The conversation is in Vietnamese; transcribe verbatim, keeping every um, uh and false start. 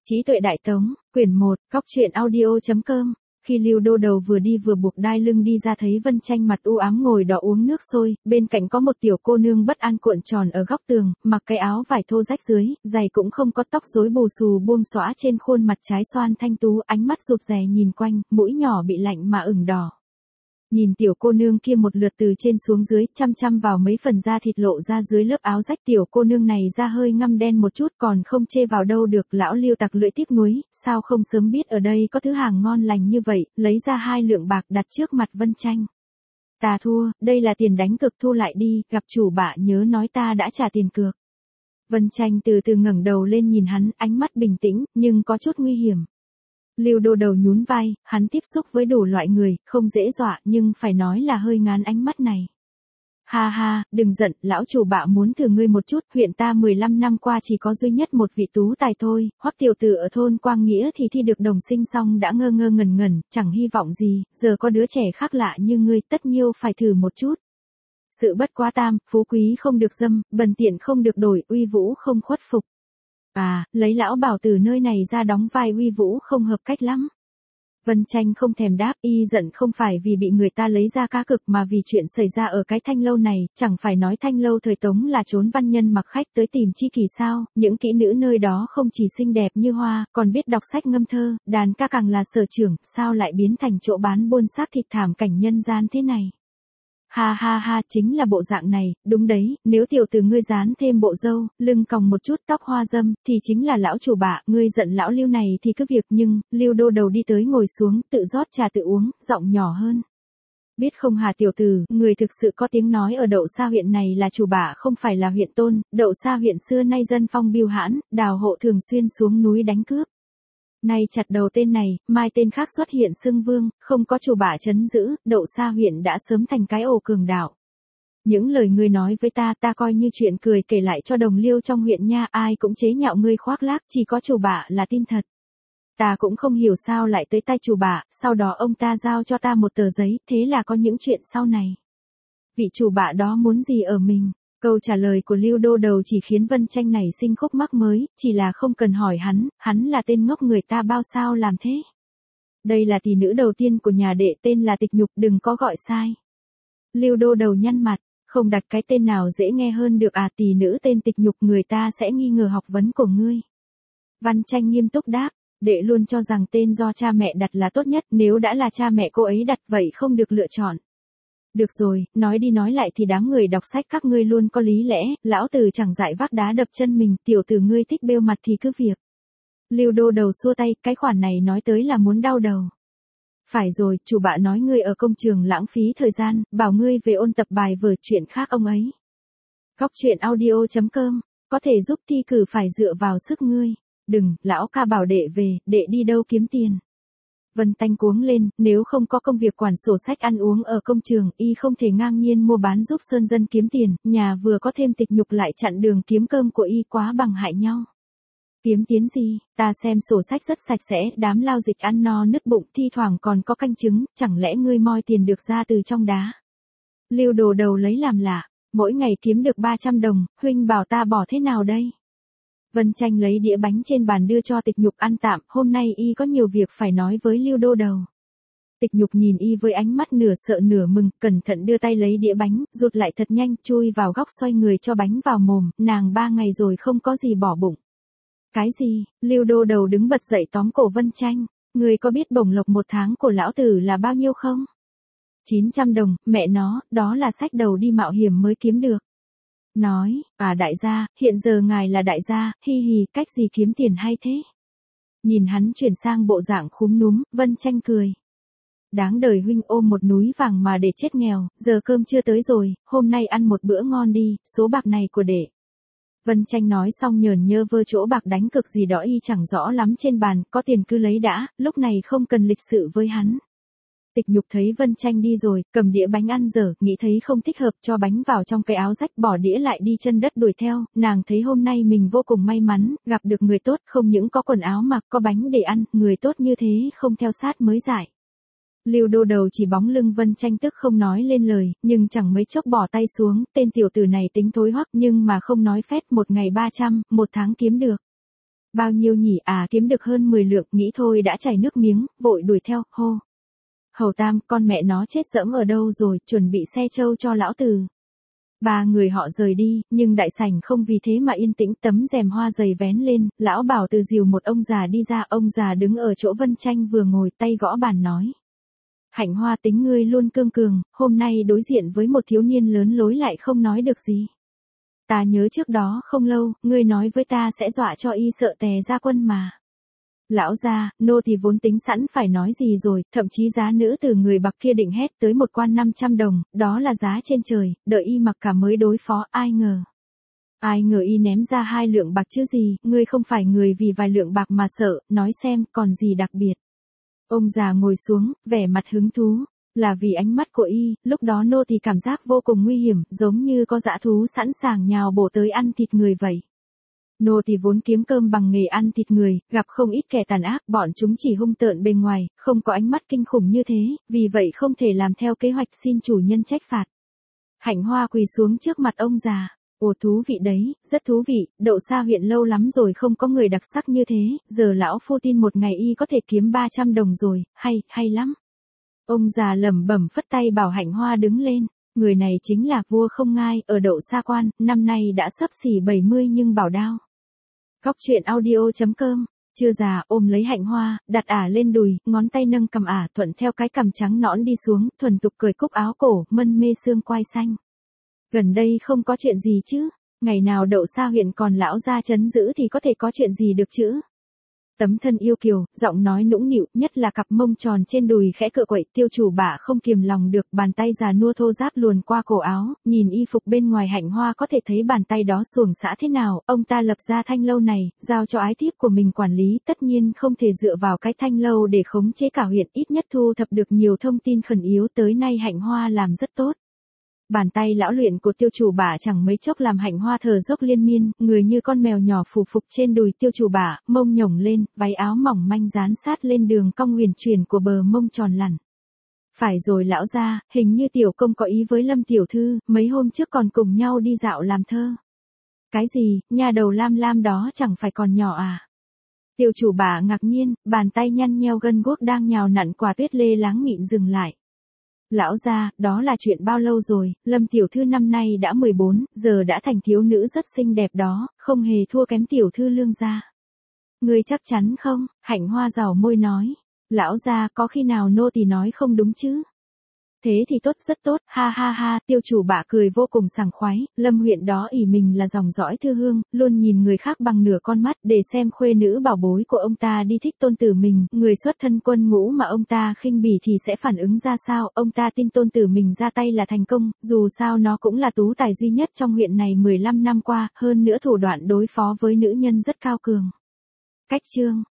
Trí tuệ đại tống, quyển một, cóc truyện audio.com. Khi Lưu Đô Đầu vừa đi vừa buộc đai lưng đi ra thấy Vân Tranh mặt u ám ngồi đỏ uống nước sôi, bên cạnh có một tiểu cô nương bất an cuộn tròn ở góc tường, mặc cái áo vải thô rách dưới, giày cũng không có, tóc rối bù xù buông xõa trên khuôn mặt trái xoan thanh tú, ánh mắt rụt rè nhìn quanh, mũi nhỏ bị lạnh mà ửng đỏ. Nhìn tiểu cô nương kia một lượt từ trên xuống dưới, chăm chăm vào mấy phần da thịt lộ ra dưới lớp áo rách, tiểu cô nương này da hơi ngăm đen một chút còn không chê vào đâu được. Lão Lưu tặc lưỡi tiếc nuối, sao không sớm biết ở đây có thứ hàng ngon lành như vậy, lấy ra hai lượng bạc đặt trước mặt Vân Tranh. Ta thua, đây là tiền đánh cược, thu lại đi, gặp chủ bạ nhớ nói ta đã trả tiền cược. Vân Tranh từ từ ngẩng đầu lên nhìn hắn, ánh mắt bình tĩnh, nhưng có chút nguy hiểm. Lưu Đô Đầu nhún vai, hắn tiếp xúc với đủ loại người, không dễ dọa, nhưng phải nói là hơi ngán ánh mắt này. Ha ha, đừng giận, lão chủ bạ muốn thử ngươi một chút, huyện ta mười lăm năm qua chỉ có duy nhất một vị tú tài thôi, Hoắc tiểu tử ở thôn Quang Nghĩa thì thi được đồng sinh xong đã ngơ ngơ ngẩn ngẩn, chẳng hy vọng gì, giờ có đứa trẻ khác lạ như ngươi, tất nhiêu phải thử một chút. Sự bất quá tam, phú quý không được dâm, bần tiện không được đổi, uy vũ không khuất phục. À, lấy lão bảo từ nơi này ra đóng vai uy vũ không hợp cách lắm. Vân Tranh không thèm đáp, y giận không phải vì bị người ta lấy ra cá cực mà vì chuyện xảy ra ở cái thanh lâu này, chẳng phải nói thanh lâu thời Tống là trốn văn nhân mặc khách tới tìm chi kỷ sao, những kỹ nữ nơi đó không chỉ xinh đẹp như hoa, còn biết đọc sách ngâm thơ, đàn ca càng là sở trường, sao lại biến thành chỗ bán buôn xác thịt thảm cảnh nhân gian thế này. Ha ha ha, chính là bộ dạng này, đúng đấy, nếu tiểu tử ngươi dán thêm bộ râu, lưng còng một chút tóc hoa dâm, thì chính là lão chủ bạ, ngươi giận lão Lưu này thì cứ việc, nhưng, Lưu Đô Đầu đi tới ngồi xuống, tự rót trà tự uống, giọng nhỏ hơn. Biết không hà tiểu tử, người thực sự có tiếng nói ở Đậu Sa huyện này là chủ bạ không phải là huyện tôn, Đậu Sa huyện xưa nay dân phong biêu hãn, đào hộ thường xuyên xuống núi đánh cướp. Nay chặt đầu tên này, mai tên khác xuất hiện xưng vương, không có chủ bạ trấn giữ, Đậu Sa huyện đã sớm thành cái ổ cường đạo. Những lời ngươi nói với ta, ta coi như chuyện cười kể lại cho đồng liêu trong huyện nha, ai cũng chế nhạo ngươi khoác lác, chỉ có chủ bạ là tin thật. Ta cũng không hiểu sao lại tới tay chủ bạ, sau đó ông ta giao cho ta một tờ giấy, thế là có những chuyện sau này. Vị chủ bạ đó muốn gì ở mình? Câu trả lời của Lưu Đô Đầu chỉ khiến Vân Tranh này sinh khúc mắc mới, chỉ là không cần hỏi hắn, hắn là tên ngốc người ta bao sao làm thế. Đây là tỷ nữ đầu tiên của nhà đệ, tên là Tịch Nhục, đừng có gọi sai. Lưu Đô Đầu nhăn mặt, không đặt cái tên nào dễ nghe hơn được à, tỷ nữ tên Tịch Nhục, người ta sẽ nghi ngờ học vấn của ngươi. Vân Tranh nghiêm túc đáp, đệ luôn cho rằng tên do cha mẹ đặt là tốt nhất, nếu đã là cha mẹ cô ấy đặt vậy không được lựa chọn. Được rồi, nói đi nói lại thì đám người đọc sách các ngươi luôn có lý lẽ, lão tử chẳng dại vác đá đập chân mình, tiểu tử ngươi thích bêu mặt thì cứ việc. Lưu Đô Đầu xua tay, cái khoản này nói tới là muốn đau đầu. Phải rồi, chủ bạ nói ngươi ở công trường lãng phí thời gian, bảo ngươi về ôn tập bài vở, chuyện khác ông ấy. Cóc truyện audio.com, có thể giúp thi cử phải dựa vào sức ngươi. Đừng, lão ca bảo đệ về, đệ đi đâu kiếm tiền. Vân Tranh cuống lên, nếu không có công việc quản sổ sách ăn uống ở công trường, y không thể ngang nhiên mua bán giúp sơn dân kiếm tiền, nhà vừa có thêm Tịch Nhục lại chặn đường kiếm cơm của y, quá bằng hại nhau. Kiếm tiến gì, ta xem sổ sách rất sạch sẽ, đám lao dịch ăn no nứt bụng, thi thoảng còn có canh trứng, chẳng lẽ ngươi moi tiền được ra từ trong đá. Lưu Đô Đầu lấy làm lạ, mỗi ngày kiếm được ba trăm đồng, huynh bảo ta bỏ thế nào đây? Vân Tranh lấy đĩa bánh trên bàn đưa cho Tịch Nhục ăn tạm, hôm nay y có nhiều việc phải nói với Lưu Đô Đầu. Tịch Nhục nhìn y với ánh mắt nửa sợ nửa mừng, cẩn thận đưa tay lấy đĩa bánh, rụt lại thật nhanh, chui vào góc xoay người cho bánh vào mồm, nàng ba ngày rồi không có gì bỏ bụng. Cái gì? Lưu Đô Đầu đứng bật dậy tóm cổ Vân Tranh, người có biết bổng lộc một tháng của lão tử là bao nhiêu không? chín trăm đồng, mẹ nó, đó là xách đầu đi mạo hiểm mới kiếm được. Nói, à đại gia, hiện giờ ngài là đại gia, hi hi, cách gì kiếm tiền hay thế? Nhìn hắn chuyển sang bộ dạng khúm núm, Vân Tranh cười. Đáng đời huynh ôm một núi vàng mà để chết nghèo, giờ cơm chưa tới rồi, hôm nay ăn một bữa ngon đi, số bạc này của đệ. Vân Tranh nói xong nhờn nhơ vơ chỗ bạc đánh cực gì đó y chẳng rõ lắm trên bàn, có tiền cứ lấy đã, lúc này không cần lịch sự với hắn. Tịch Nhục thấy Vân Tranh đi rồi, cầm đĩa bánh ăn dở, nghĩ thấy không thích hợp, cho bánh vào trong cái áo rách, bỏ đĩa lại đi chân đất đuổi theo, nàng thấy hôm nay mình vô cùng may mắn, gặp được người tốt, không những có quần áo mặc, có bánh để ăn, người tốt như thế không theo sát mới giải. Lưu Đô Đầu chỉ bóng lưng Vân Tranh tức không nói lên lời, nhưng chẳng mấy chốc bỏ tay xuống, tên tiểu tử này tính thối hoắc nhưng mà không nói phét, một ngày ba trăm, một tháng kiếm được. Bao nhiêu nhỉ? À, kiếm được hơn mười lượng, nghĩ thôi đã chảy nước miếng, vội đuổi theo, hô. Hầu Tam, con mẹ nó chết dẫm ở đâu rồi, chuẩn bị xe trâu cho lão tử. Ba người họ rời đi, nhưng đại sảnh không vì thế mà yên tĩnh, tấm rèm hoa dày vén lên, lão Bảo từ dìu một ông già đi ra, ông già đứng ở chỗ Vân Tranh vừa ngồi, tay gõ bàn nói. Hạnh Hoa, tính ngươi luôn cương cường, hôm nay đối diện với một thiếu niên lớn lối lại không nói được gì. Ta nhớ trước đó không lâu, ngươi nói với ta sẽ dọa cho y sợ tè ra quân mà. Lão gia, nô thì vốn tính sẵn phải nói gì rồi, thậm chí giá nữ từ người bạc kia định hét tới một quan năm trăm đồng, đó là giá trên trời, đợi y mặc cả mới đối phó, ai ngờ. Ai ngờ y ném ra hai lượng bạc chứ gì, ngươi không phải người vì vài lượng bạc mà sợ, nói xem, còn gì đặc biệt. Ông già ngồi xuống, vẻ mặt hứng thú, là vì ánh mắt của y, lúc đó nô thì cảm giác vô cùng nguy hiểm, giống như có dã thú sẵn sàng nhào bổ tới ăn thịt người vậy. Nô thì vốn kiếm cơm bằng nghề ăn thịt người, gặp không ít kẻ tàn ác, bọn chúng chỉ hung tợn bên ngoài, không có ánh mắt kinh khủng như thế, vì vậy không thể làm theo kế hoạch, xin chủ nhân trách phạt. Hạnh Hoa quỳ xuống trước mặt ông già. Ồ, thú vị đấy, rất thú vị, Đậu Sa huyện lâu lắm rồi không có người đặc sắc như thế, giờ lão phu tin một ngày y có thể kiếm ba trăm đồng rồi, hay, hay lắm. Ông già lẩm bẩm phất tay bảo Hạnh Hoa đứng lên, người này chính là vua không ngai, ở Đậu Sa quan, năm nay đã sắp xỉ bảy mươi nhưng bảo đao. Góc truyện audio chấm com, chưa già ôm lấy Hạnh Hoa, đặt ả lên đùi, ngón tay nâng cầm ả thuận theo cái cằm trắng nõn đi xuống, thuần tục cởi cúc áo cổ, mân mê xương quai xanh. Gần đây không có chuyện gì chứ, ngày nào Đậu Sa huyện còn lão gia trấn giữ thì có thể có chuyện gì được chứ. Tấm thân yêu kiều, giọng nói nũng nịu, nhất là cặp mông tròn trên đùi khẽ cựa quậy, tiêu chủ bả không kiềm lòng được, bàn tay già nua thô ráp luồn qua cổ áo, nhìn y phục bên ngoài Hạnh Hoa có thể thấy bàn tay đó xuồng xã thế nào, ông ta lập ra thanh lâu này, giao cho ái thiếp của mình quản lý, tất nhiên không thể dựa vào cái thanh lâu để khống chế cả huyện, ít nhất thu thập được nhiều thông tin khẩn yếu, tới nay Hạnh Hoa làm rất tốt. Bàn tay lão luyện của tiêu chủ bả chẳng mấy chốc làm Hạnh Hoa thở dốc liên miên, người như con mèo nhỏ phù phục trên đùi tiêu chủ bả, mông nhổng lên, váy áo mỏng manh dán sát lên đường cong huyền chuyển của bờ mông tròn lẳn. Phải rồi lão gia, hình như tiểu công có ý với Lâm tiểu thư, mấy hôm trước còn cùng nhau đi dạo làm thơ. Cái gì, nhà đầu lam lam đó chẳng phải còn nhỏ à? Tiêu chủ bả ngạc nhiên, bàn tay nhăn nheo gân guốc đang nhào nặn quả tuyết lê láng mịn dừng lại. Lão gia, đó là chuyện bao lâu rồi, Lâm tiểu thư năm nay đã mười bốn, giờ đã thành thiếu nữ rất xinh đẹp đó, không hề thua kém tiểu thư Lương gia. Ngươi chắc chắn không? Hạnh Hoa rảo môi nói. Lão gia, có khi nào nô tỳ nói không đúng chứ? Thế thì tốt, rất tốt, ha ha ha, tiêu chủ bả cười vô cùng sảng khoái, Lâm huyện đó ỷ mình là dòng dõi thư hương, luôn nhìn người khác bằng nửa con mắt để xem khuê nữ bảo bối của ông ta đi thích tôn tử mình, người xuất thân quân ngũ mà ông ta khinh bỉ thì sẽ phản ứng ra sao, ông ta tin tôn tử mình ra tay là thành công, dù sao nó cũng là tú tài duy nhất trong huyện này mười lăm năm qua, hơn nữa thủ đoạn đối phó với nữ nhân rất cao cường. Cách chương